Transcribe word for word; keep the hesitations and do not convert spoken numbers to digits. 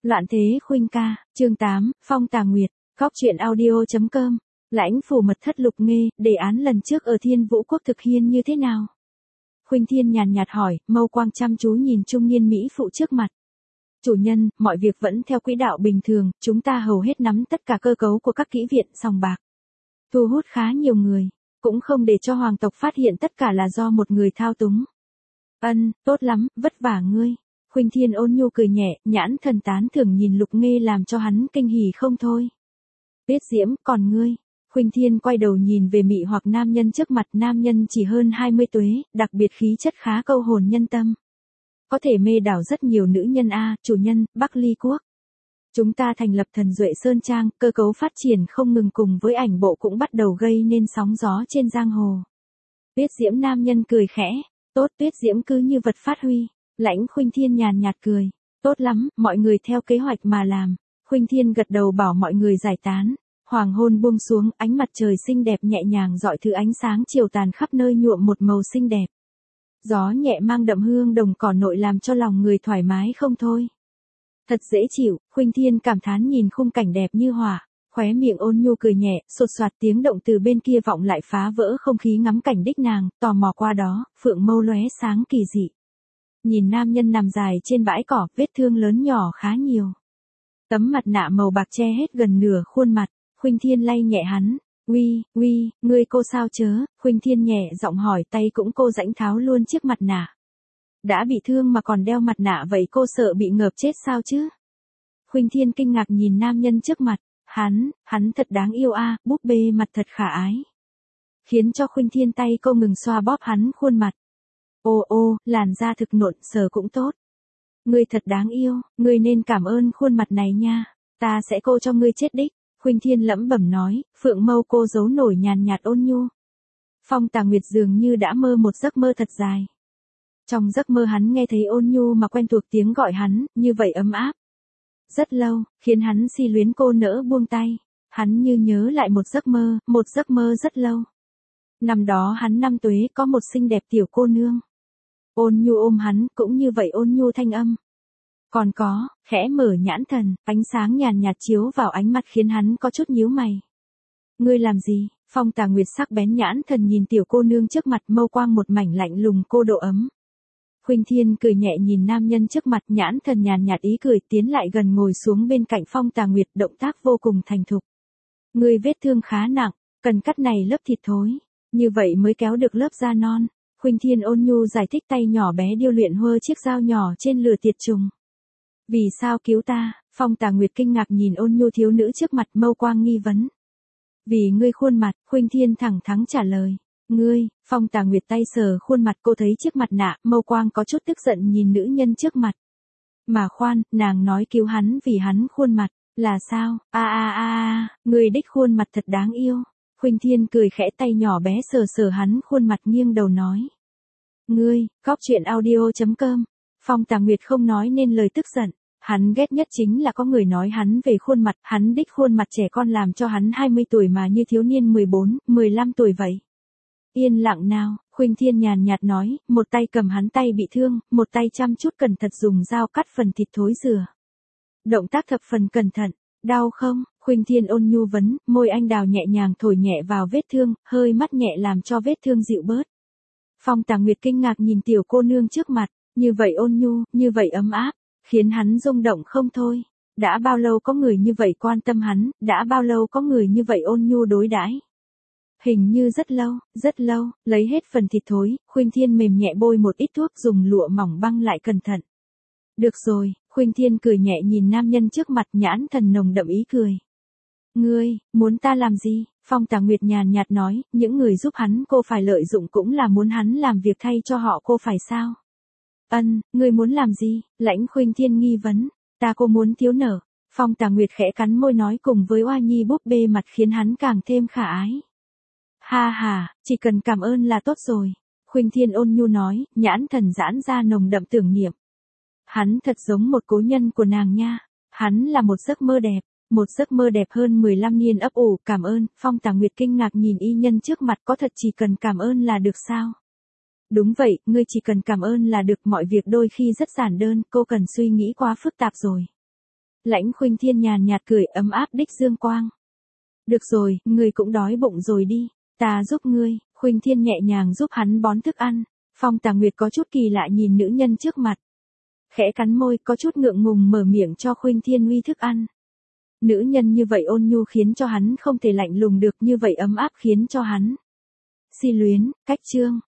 Loạn thế khuynh ca, chương tám, Phong Tà Nguyệt, góc truyện audio.com, Lãnh phủ mật thất Lục Nghê, đề án lần trước ở Thiên Vũ Quốc thực hiện như thế nào? Khuynh Thiên nhàn nhạt hỏi, mâu quang chăm chú nhìn trung niên Mỹ phụ trước mặt. Chủ nhân, mọi việc vẫn theo quỹ đạo bình thường, chúng ta hầu hết nắm tất cả cơ cấu của các kỹ viện sòng bạc. Thu hút khá nhiều người, cũng không để cho hoàng tộc phát hiện tất cả là do một người thao túng. Ân, tốt lắm, vất vả ngươi. Khuynh Thiên ôn nhu cười nhẹ, nhãn thần tán thưởng nhìn Lục Nghê làm cho hắn kinh hỉ không thôi. Tuyết Diễm, còn ngươi? Khuynh Thiên quay đầu nhìn về mị hoặc nam nhân trước mặt, nam nhân chỉ hơn hai mươi tuế, đặc biệt khí chất khá câu hồn nhân tâm. Có thể mê đảo rất nhiều nữ nhân a, chủ nhân, Bắc Ly Quốc. Chúng ta thành lập Thần Duệ Sơn Trang, cơ cấu phát triển không ngừng cùng với ảnh bộ cũng bắt đầu gây nên sóng gió trên giang hồ. Tuyết Diễm nam nhân cười khẽ, tốt, Tuyết Diễm cứ như vật phát huy. Lãnh Khuynh Thiên nhàn nhạt cười, tốt lắm, mọi người theo kế hoạch mà làm. Khuynh Thiên gật đầu bảo mọi người giải tán. Hoàng hôn buông xuống, ánh mặt trời xinh đẹp nhẹ nhàng rọi thứ ánh sáng chiều tàn khắp nơi nhuộm một màu xinh đẹp. Gió nhẹ mang đậm hương đồng cỏ nội làm cho lòng người thoải mái không thôi. Thật dễ chịu, Khuynh Thiên cảm thán nhìn khung cảnh đẹp như họa, khóe miệng ôn nhu cười nhẹ, sột soạt tiếng động từ bên kia vọng lại phá vỡ không khí ngắm cảnh đích nàng, tò mò qua đó, phượng mâu lóe sáng kỳ dị. Nhìn nam nhân nằm dài trên bãi cỏ, vết thương lớn nhỏ khá nhiều. Tấm mặt nạ màu bạc che hết gần nửa khuôn mặt, Khuynh Thiên lay nhẹ hắn, uy, uy, ngươi cô sao chớ, Khuynh Thiên nhẹ giọng hỏi, tay cũng cô rãnh tháo luôn chiếc mặt nạ. Đã bị thương mà còn đeo mặt nạ vậy cô sợ bị ngợp chết sao chứ? Khuynh Thiên kinh ngạc nhìn nam nhân trước mặt, hắn, hắn thật đáng yêu a, búp bê mặt thật khả ái. Khiến cho Khuynh Thiên tay cô ngừng xoa bóp hắn khuôn mặt. Ô ô, làn da thực nộn, sờ cũng tốt. Ngươi thật đáng yêu, ngươi nên cảm ơn khuôn mặt này nha, ta sẽ cô cho ngươi chết đích. Khuynh Thiên lẩm bẩm nói, phượng mâu cô giấu nổi nhàn nhạt ôn nhu. Phong Tà Nguyệt dường như đã mơ một giấc mơ thật dài. Trong giấc mơ hắn nghe thấy ôn nhu mà quen thuộc tiếng gọi hắn, như vậy ấm áp. Rất lâu, khiến hắn si luyến cô nỡ buông tay. Hắn như nhớ lại một giấc mơ, một giấc mơ rất lâu. Năm đó hắn năm tuế có một xinh đẹp tiểu cô nương. Ôn nhu ôm hắn, cũng như vậy ôn nhu thanh âm. Còn có, khẽ mở nhãn thần, ánh sáng nhàn nhạt chiếu vào ánh mắt khiến hắn có chút nhíu mày. Ngươi làm gì? Phong Tà Nguyệt sắc bén nhãn thần nhìn tiểu cô nương trước mặt, mâu quang một mảnh lạnh lùng cô độ ấm. Khuynh Thiên cười nhẹ nhìn nam nhân trước mặt, nhãn thần nhàn nhạt ý cười, tiến lại gần ngồi xuống bên cạnh Phong Tà Nguyệt, động tác vô cùng thành thục. Ngươi vết thương khá nặng, cần cắt này lớp thịt thối, như vậy mới kéo được lớp da non. Khuynh Thiên ôn nhu giải thích, tay nhỏ bé điêu luyện hơ chiếc dao nhỏ trên lửa tiệt trùng. Vì sao cứu ta? Phong Tà Nguyệt kinh ngạc nhìn ôn nhu thiếu nữ trước mặt, mâu quang nghi vấn. Vì ngươi khuôn mặt, Khuynh Thiên thẳng thắn trả lời. Ngươi, Phong Tà Nguyệt tay sờ khuôn mặt, cô thấy chiếc mặt nạ, mâu quang có chút tức giận nhìn nữ nhân trước mặt. Mà khoan, nàng nói cứu hắn vì hắn khuôn mặt, là sao? A a a a, ngươi đích khuôn mặt thật đáng yêu. Khuynh Thiên cười khẽ, tay nhỏ bé sờ sờ hắn khuôn mặt, nghiêng đầu nói. Ngươi, góc truyện audio.com. Phong Tà Nguyệt không nói nên lời tức giận. Hắn ghét nhất chính là có người nói hắn về khuôn mặt, hắn đích khuôn mặt trẻ con làm cho hắn hai mươi tuổi mà như thiếu niên mười bốn, mười lăm tuổi vậy. Yên lặng nào, Khuynh Thiên nhàn nhạt nói, một tay cầm hắn tay bị thương, một tay chăm chút cẩn thận dùng dao cắt phần thịt thối rửa. Động tác thập phần cẩn thận, đau không? Khuynh Thiên ôn nhu vấn, môi anh đào nhẹ nhàng thổi nhẹ vào vết thương, hơi mắt nhẹ làm cho vết thương dịu bớt. Phong Tà Nguyệt kinh ngạc nhìn tiểu cô nương trước mặt, như vậy ôn nhu, như vậy ấm áp, khiến hắn rung động không thôi. Đã bao lâu có người như vậy quan tâm hắn, đã bao lâu có người như vậy ôn nhu đối đãi. Hình như rất lâu, rất lâu, lấy hết phần thịt thối, Khuynh Thiên mềm nhẹ bôi một ít thuốc, dùng lụa mỏng băng lại cẩn thận. Được rồi, Khuynh Thiên cười nhẹ nhìn nam nhân trước mặt, nhãn thần nồng đậm ý cười. Ngươi, muốn ta làm gì? Phong Tà Nguyệt nhàn nhạt nói, những người giúp hắn cô phải lợi dụng cũng là muốn hắn làm việc thay cho họ cô phải sao? Ân, ngươi muốn làm gì? Lãnh Khuynh Thiên nghi vấn, ta cô muốn thiếu nở. Phong Tà Nguyệt khẽ cắn môi nói cùng với oa nhi búp bê mặt khiến hắn càng thêm khả ái. Ha ha, chỉ cần cảm ơn là tốt rồi. Khuynh Thiên ôn nhu nói, nhãn thần giãn ra nồng đậm tưởng niệm. Hắn thật giống một cố nhân của nàng nha. Hắn là một giấc mơ đẹp, một giấc mơ đẹp hơn mười lăm niên ấp ủ, cảm ơn. Phong Tà Nguyệt kinh ngạc nhìn y nhân trước mặt, có thật chỉ cần cảm ơn là được sao? Đúng vậy, ngươi chỉ cần cảm ơn là được, mọi việc đôi khi rất giản đơn, cô cần suy nghĩ quá phức tạp rồi. Lãnh Khuynh Thiên nhàn nhạt cười ấm áp đích dương quang. Được rồi, ngươi cũng đói bụng rồi đi, ta giúp ngươi. Khuynh Thiên nhẹ nhàng giúp hắn bón thức ăn. Phong Tà Nguyệt có chút kỳ lạ nhìn nữ nhân trước mặt. Khẽ cắn môi, có chút ngượng ngùng mở miệng cho Khuynh Thiên uy thức ăn. Nữ nhân như vậy ôn nhu khiến cho hắn không thể lạnh lùng được, như vậy ấm áp khiến cho hắn si luyến. Cách chương